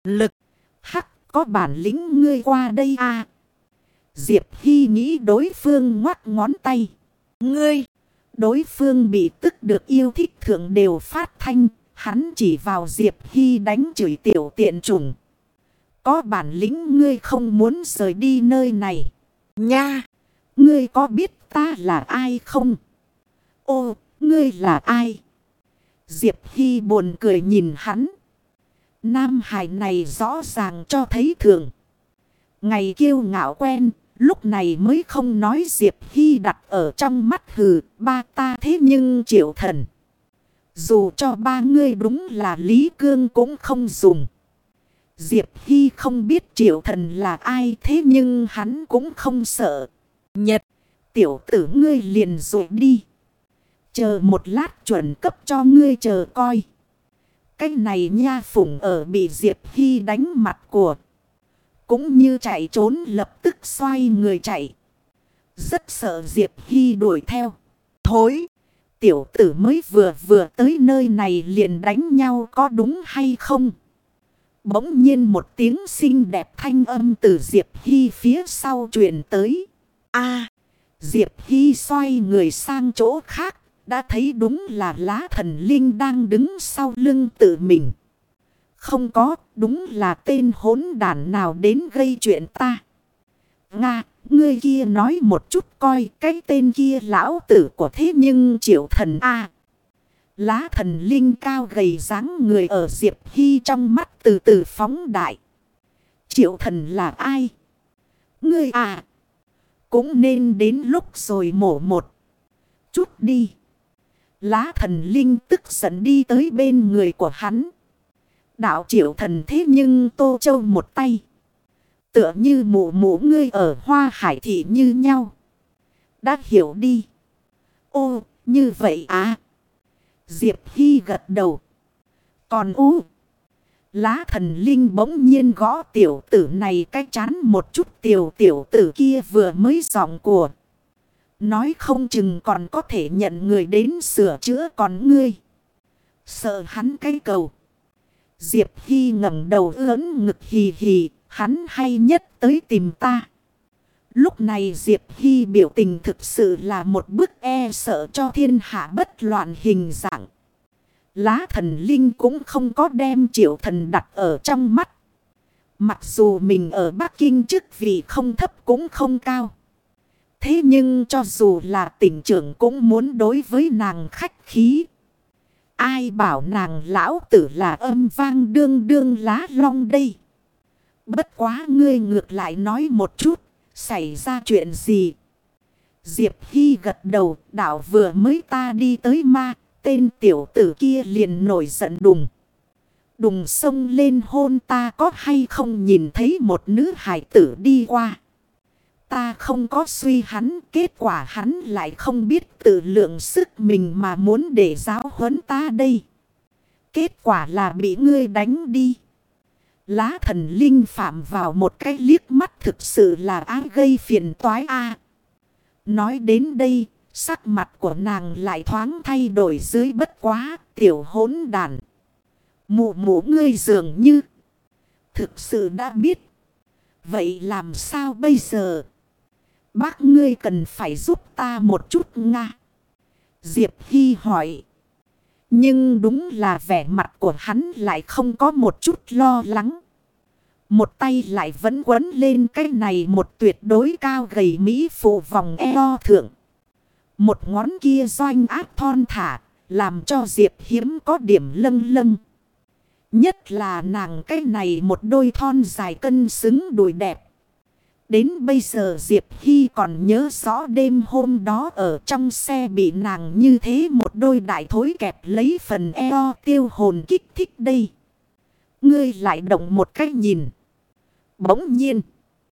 lực. Hắc, có bản lĩnh ngươi qua đây à. Diệp Hy nghĩ đối phương ngoắc ngón tay. Ngươi, đối phương bị tức được yêu thích thượng đều phát thanh. Hắn chỉ vào Diệp Hy đánh chửi tiểu tiện chủng. Có bản lĩnh ngươi không muốn rời đi nơi này. Nha, ngươi có biết ta là ai không? Ô, ngươi là ai? Diệp Hy buồn cười nhìn hắn. Nam Hải này rõ ràng cho thấy thường. Ngày kiêu ngạo quen, lúc này mới không nói Diệp Hy đặt ở trong mắt hừ, ba ta thế nhưng Triệu Thần. Dù cho ba ngươi đúng là Lý Cương cũng không dùng. Diệp Hy không biết Triệu Thần là ai thế nhưng hắn cũng không sợ. Nhật, tiểu tử ngươi liền rồi đi. Chờ một lát chuẩn cấp cho ngươi chờ coi. Cái này nha phủng ở bị Diệp Hy đánh mặt của. Cũng như chạy trốn lập tức xoay người chạy. Rất sợ Diệp Hy đuổi theo. Thối, tiểu tử mới vừa tới nơi này liền đánh nhau có đúng hay không? Bỗng nhiên một tiếng xinh đẹp thanh âm từ Diệp Hy phía sau truyền tới. A, Diệp Hy xoay người sang chỗ khác. Đã thấy đúng là Lá Thần Linh đang đứng sau lưng tự mình. Không có, đúng là tên hỗn đản nào đến gây chuyện ta. Nga, ngươi kia nói một chút coi cái tên kia lão tử của thế nhưng Triệu Thần A. Lá Thần Linh cao gầy dáng người ở Diệp Hy trong mắt từ từ phóng đại. Triệu Thần là ai? Ngươi à, cũng nên đến lúc rồi mổ một chút đi. Lá Thần Linh tức giận đi tới bên người của hắn. Đạo Triệu Thần thế nhưng Tô Châu một tay. Tựa như mụ mụ ngươi ở Hoa Hải Thị như nhau. Đã hiểu đi. Ô, như vậy à. Diệp Hy gật đầu. Còn Lá Thần Linh bỗng nhiên gõ tiểu tử này cái chán một chút, tiểu tử kia vừa mới giọng của. Nói không chừng còn có thể nhận người đến sửa chữa còn ngươi. Sợ hắn cái cầu. Diệp Hy ngẩng đầu ưỡn ngực hì hì. Hắn hay nhất tới tìm ta. Lúc này Diệp Hy biểu tình thực sự là một bức e sợ cho thiên hạ bất loạn hình dạng. Lá Thần Linh cũng không có đem Triệu Thần đặt ở trong mắt. Mặc dù mình ở Bắc Kinh chức vị không thấp cũng không cao. Thế nhưng cho dù là tỉnh trưởng cũng muốn đối với nàng khách khí. Ai bảo nàng lão tử là âm vang đương đương lá long đây. Bất quá ngươi ngược lại nói một chút, xảy ra chuyện gì? Diệp Hy gật đầu, đảo vừa mới ta đi tới ma, tên tiểu tử kia liền nổi giận đùng. Đùng xông lên hôn ta có hay không nhìn thấy một nữ hải tử đi qua. Ta không có suy hắn, kết quả hắn lại không biết tự lượng sức mình mà muốn để giáo huấn ta đây. Kết quả là bị ngươi đánh đi. Lá Thần Linh phạm vào một cái liếc mắt thực sự là ái gây phiền toái a. Nói đến đây, sắc mặt của nàng lại thoáng thay đổi dưới bất quá, tiểu hỗn đàn. Mụ mụ ngươi dường như thực sự đã biết. Vậy làm sao bây giờ? Bác ngươi cần phải giúp ta một chút nga. Diệp Hy hỏi. Nhưng đúng là vẻ mặt của hắn lại không có một chút lo lắng. Một tay lại vẫn quấn lên cái này một tuyệt đối cao gầy mỹ phụ vòng eo thượng. Một ngón kia doanh áp thon thả, làm cho Diệp hiếm có điểm lâng lâng. Nhất là nàng cái này một đôi thon dài cân xứng đùi đẹp. Đến bây giờ Diệp Hy còn nhớ rõ đêm hôm đó ở trong xe bị nàng như thế một đôi đại thối kẹp lấy phần eo tiêu hồn kích thích đây. Ngươi lại động một cái nhìn. Bỗng nhiên,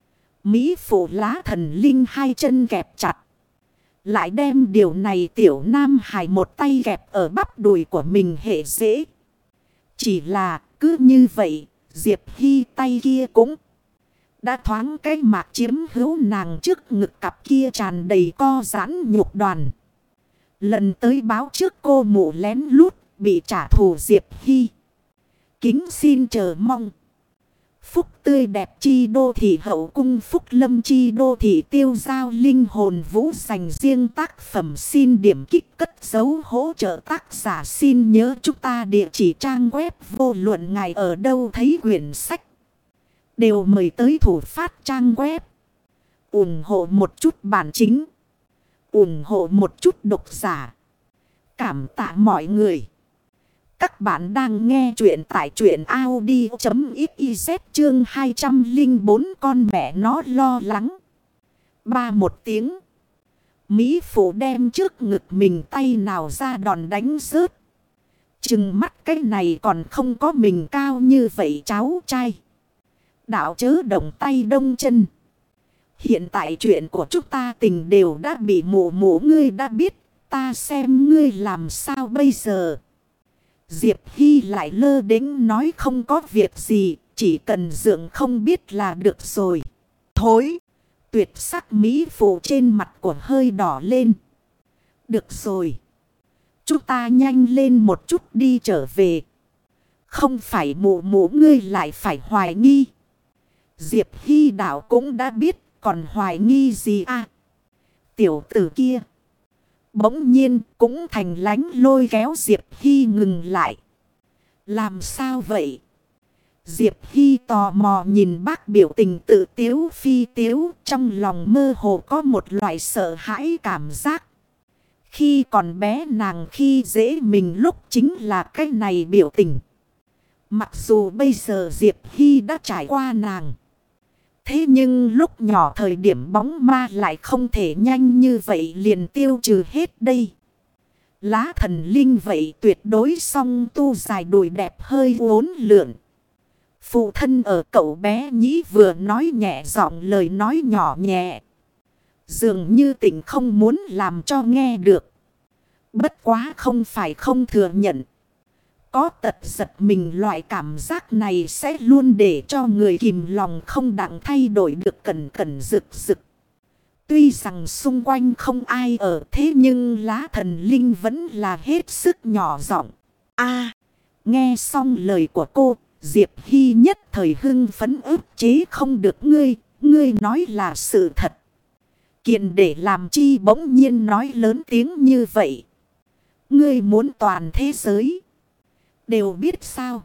mỹ phụ Lá Thần Linh hai chân kẹp chặt. Lại đem điều này tiểu nam hài một tay kẹp ở bắp đùi của mình hệ dễ. Chỉ là cứ như vậy, Diệp Hy tay kia cũng đã thoáng cái mạc chiếm hữu nàng trước ngực cặp kia tràn đầy co giãn nhục đoàn. Lần tới báo trước cô mụ lén lút bị trả thù Diệp Hy. Kính xin chờ mong. Phúc tươi đẹp chi đô thị hậu cung, phúc lâm chi đô thị tiêu giao linh hồn vũ, dành riêng tác phẩm xin điểm kích cất dấu hỗ trợ tác giả. Xin nhớ chúng ta địa chỉ trang web vô luận ngài ở đâu thấy quyển sách đều mời tới thủ phát trang web. Ủng hộ một chút bản chính, ủng hộ một chút độc giả. Cảm tạ mọi người. Các bạn đang nghe chuyện tại truyện audio.xyz chương 204 con mẹ nó lo lắng. Một tiếng. Mỹ phụ đem trước ngực mình tay nào ra đòn đánh rớt. Chừng mắt cái này còn không có mình cao như vậy cháu trai. Đạo chớ động tay đông chân. Hiện tại chuyện của chúng ta tình đều đã bị mụ mụ ngươi đã biết. Ta xem ngươi làm sao bây giờ. Diệp Hy lại lơ đễnh nói không có việc gì. Chỉ cần dưỡng không biết là được rồi. Thối. Tuyệt sắc mỹ phụ trên mặt của hơi đỏ lên. Được rồi. Chúng ta nhanh lên một chút đi trở về. Không phải mụ mụ ngươi lại phải hoài nghi. Diệp Hy đạo cũng đã biết. Còn hoài nghi gì à? Tiểu tử kia. Bỗng nhiên cũng thành lánh lôi kéo Diệp Hy ngừng lại. Làm sao vậy? Diệp Hy tò mò nhìn bác biểu tình tự tiếu phi tiếu. Trong lòng mơ hồ có một loại sợ hãi cảm giác. Khi còn bé nàng khi dễ mình lúc chính là cái này biểu tình. Mặc dù bây giờ Diệp Hy đã trải qua nàng. Thế nhưng lúc nhỏ thời điểm bóng ma lại không thể nhanh như vậy liền tiêu trừ hết đây. Lá thần linh vậy tuyệt đối song tu dài đùi đẹp hơi uốn lượn. Phụ thân ở cậu bé nhĩ vừa nói nhẹ giọng lời nói nhỏ nhẹ. Dường như tỉnh không muốn làm cho nghe được. Bất quá không phải không thừa nhận. Có tật giật mình loại cảm giác này sẽ luôn để cho người kìm lòng không đặng thay đổi được cẩn cẩn rực rực. Tuy rằng xung quanh không ai ở thế nhưng lá thần linh vẫn là hết sức nhỏ giọng. Nghe xong lời của cô, Diệp Hy nhất thời hưng phấn ức chế không được ngươi nói là sự thật. Kiện để làm chi bỗng nhiên nói lớn tiếng như vậy. Ngươi muốn toàn thế giới đều biết sao?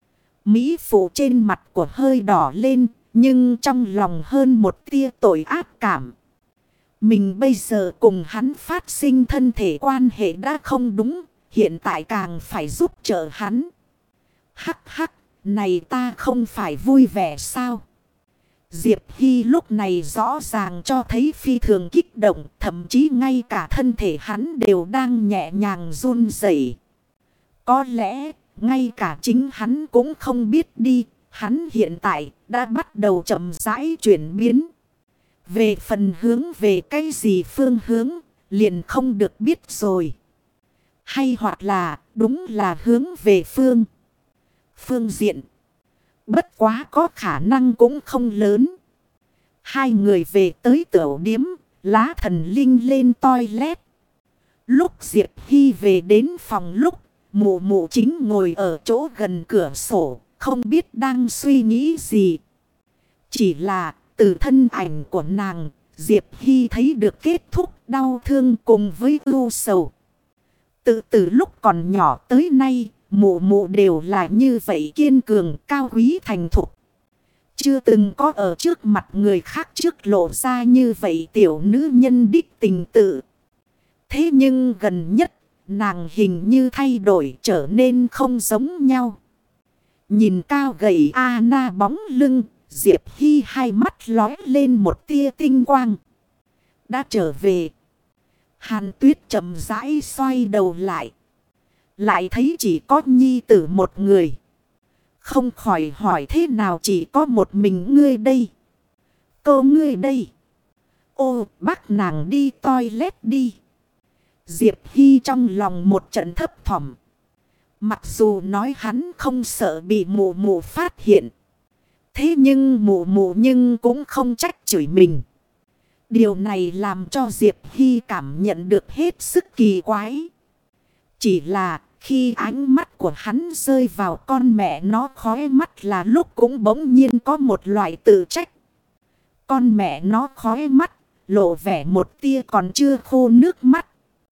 Mỹ phụ trên mặt của hơi đỏ lên, nhưng trong lòng hơn một tia tội ác cảm. Mình bây giờ cùng hắn phát sinh thân thể quan hệ đã không đúng, hiện tại càng phải giúp trợ hắn. Hắc hắc, này ta không phải vui vẻ sao? Diệp Hy lúc này rõ ràng cho thấy phi thường kích động, thậm chí ngay cả thân thể hắn đều đang nhẹ nhàng run rẩy. Có lẽ ngay cả chính hắn cũng không biết đi, hắn hiện tại đã bắt đầu chậm rãi chuyển biến. Về phần hướng về cái gì phương hướng, liền không được biết rồi. Hay hoặc là đúng là hướng về phương diện. Bất quá có khả năng cũng không lớn. Hai người về tới tửu điếm, lá thần linh lên toilet. Lúc Diệp Hy về đến phòng lúc, mụ mụ chính ngồi ở chỗ gần cửa sổ, không biết đang suy nghĩ gì. Chỉ là từ thân ảnh của nàng, Diệp Hy thấy được kết thúc đau thương cùng với ưu sầu. Từ lúc còn nhỏ tới nay, mụ mụ đều là như vậy kiên cường, cao quý thành thục. Chưa từng có ở trước mặt người khác trước lộ ra như vậy tiểu nữ nhân đích tình tự. Thế nhưng gần nhất, nàng hình như thay đổi trở nên không giống nhau. Nhìn cao gầy Anna bóng lưng, Diệp Hy hai mắt lóe lên một tia tinh quang. Đã trở về. Hàn Tuyết chậm rãi xoay đầu lại. Lại thấy chỉ có nhi tử một người. Không khỏi hỏi thế nào chỉ có một mình ngươi đây. Cô ngươi đây. Ô bác nàng đi toilet đi. Diệp Hy trong lòng một trận thấp thỏm. Mặc dù nói hắn không sợ bị mụ mụ phát hiện. Thế nhưng mụ mụ nhưng cũng không trách chửi mình. Điều này làm cho Diệp Hy cảm nhận được hết sức kỳ quái. Chỉ là Khi ánh mắt của hắn rơi vào con mẹ nó, khóe mắt là lúc cũng bỗng nhiên có một loại tự trách. Con mẹ nó khóe mắt, lộ vẻ một tia còn chưa khô nước mắt.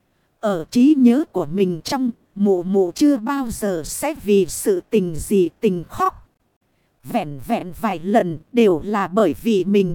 Ở trí nhớ của mình trong, mụ mụ chưa bao giờ sẽ vì sự tình gì tình khóc. Vẹn vẹn vài lần đều là bởi vì mình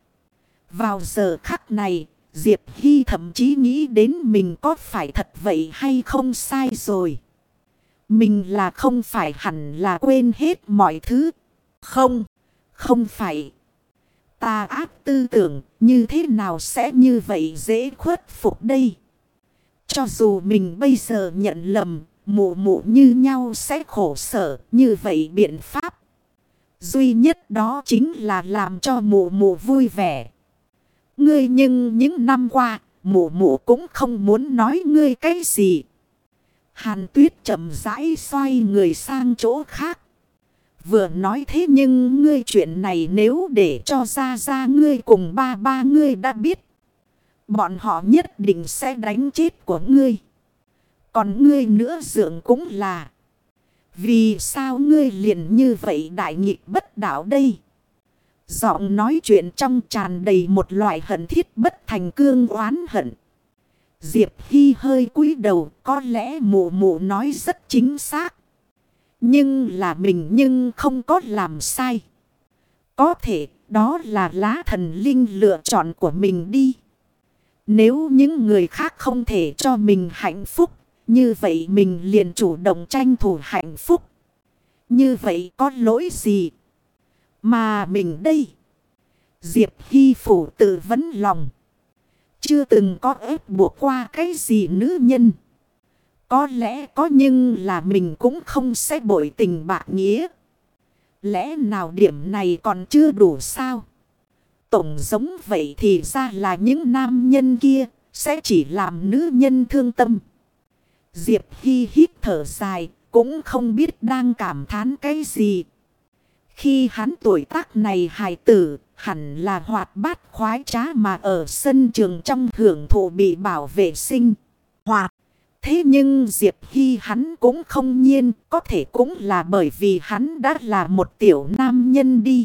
Vào giờ khắc này, Diệp Hy thậm chí nghĩ đến mình có phải thật vậy hay không, sai rồi. Mình là không phải hẳn là quên hết mọi thứ. Không, không phải. Tà ác tư tưởng như thế nào sẽ như vậy dễ khuất phục đây. Cho dù mình bây giờ nhận lầm, mụ mụ như nhau sẽ khổ sở, như vậy biện pháp duy nhất đó chính là làm cho mụ mụ vui vẻ. Ngươi nhưng những năm qua, mụ mụ cũng không muốn nói ngươi cái gì. Hàn Tuyết chậm rãi xoay người sang chỗ khác. Vừa nói thế nhưng ngươi chuyện này nếu để cho ra ngươi cùng ba ngươi đã biết, bọn họ nhất định sẽ đánh chết của ngươi. Còn ngươi nữa dượng cũng là. Vì sao ngươi liền như vậy đại nghịch bất đạo đây? Giọng nói chuyện trong tràn đầy một loại hận thiết bất thành cương oán hận. Diệp Hy hơi cúi đầu, có lẽ mụ mụ nói rất chính xác. Nhưng là mình nhưng không có làm sai. Có thể đó là lá thần linh lựa chọn của mình đi. Nếu những người khác không thể cho mình hạnh phúc, như vậy mình liền chủ động tranh thủ hạnh phúc. Như vậy có lỗi gì? Mà mình đây. Diệp Hy phủ tự vấn lòng. Chưa từng có ép buộc qua cái gì nữ nhân. Có lẽ có nhưng là mình cũng không sẽ bội tình bạc nghĩa. Lẽ nào điểm này còn chưa đủ sao? Tổng giống vậy thì ra là những nam nhân kia sẽ chỉ làm nữ nhân thương tâm. Diệp Hy hít thở dài, cũng không biết đang cảm thán cái gì. Khi hắn tuổi tác này hài tử, hẳn là hoạt bát khoái trá mà ở sân trường trong hưởng thụ bị bảo vệ sinh hoạt. Thế nhưng Diệp Hy hắn cũng không nhiên, có thể cũng là bởi vì hắn đã là một tiểu nam nhân đi.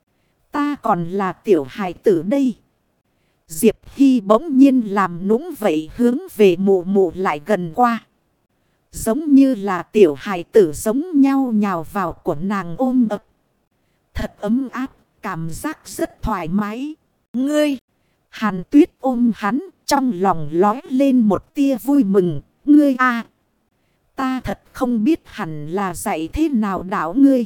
Ta còn là tiểu hài tử đây. Diệp Hy bỗng nhiên làm nũng vậy, hướng về mụ mụ lại gần qua. Giống như là tiểu hài tử giống nhau nhào vào của nàng ôm ấp. Thật ấm áp, cảm giác rất thoải mái. Ngươi! Hàn Tuyết ôm hắn, trong lòng lói lên một tia vui mừng. Ngươi ta thật không biết hẳn là dạy thế nào đạo ngươi.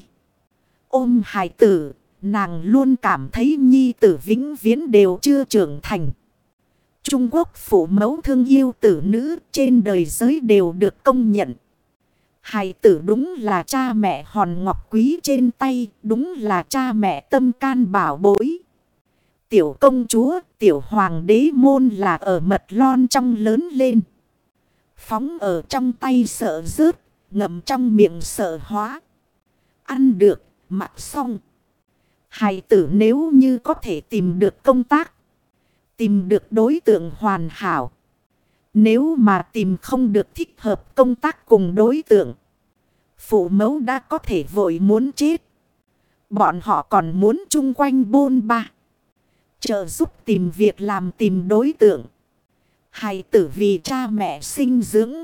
Ôm hài tử, nàng luôn cảm thấy nhi tử vĩnh viễn đều chưa trưởng thành. Trung Quốc phụ mẫu thương yêu tử nữ trên đời giới đều được công nhận. Hài tử đúng là cha mẹ hòn ngọc quý trên tay, đúng là cha mẹ tâm can bảo bối. Tiểu công chúa, tiểu hoàng đế môn là ở mật lon trong lớn lên. Phóng ở trong tay sợ rớt, ngậm trong miệng sợ hóa. Ăn được, mặc xong. Hài tử nếu như có thể tìm được công tác, tìm được đối tượng hoàn hảo. Nếu mà tìm không được thích hợp công tác cùng đối tượng, phụ mẫu đã có thể vội muốn chết. Bọn họ còn muốn chung quanh bôn ba, trợ giúp tìm việc làm, tìm đối tượng. Hài tử vì cha mẹ sinh dưỡng.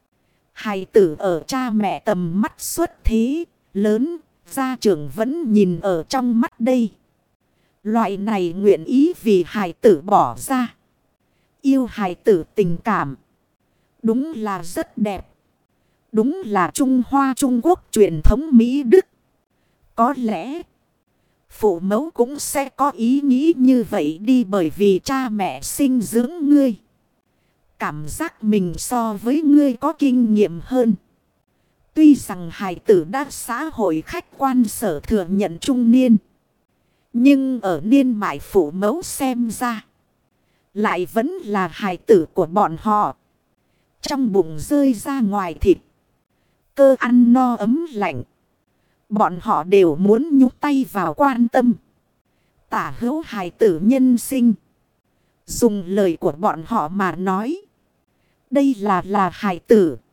Hài tử ở cha mẹ tầm mắt xuất thế, lớn, gia trưởng vẫn nhìn ở trong mắt đây. Loại này nguyện ý vì hài tử bỏ ra. Yêu hài tử tình cảm. Đúng là rất đẹp. Đúng là Trung Hoa Trung Quốc truyền thống Mỹ Đức. Có lẽ phụ mẫu cũng sẽ có ý nghĩ như vậy đi, bởi vì cha mẹ sinh dưỡng ngươi. Cảm giác mình so với ngươi có kinh nghiệm hơn. Tuy rằng hài tử đã xã hội khách quan sở thừa nhận trung niên, nhưng ở niên mại phụ mẫu xem ra, lại vẫn là hài tử của bọn họ. Trong bụng rơi ra ngoài thịt, cơ ăn no ấm lạnh. Bọn họ đều muốn nhúc tay vào quan tâm. Tả hữu hài tử nhân sinh. Dùng lời của bọn họ mà nói, đây là hài tử.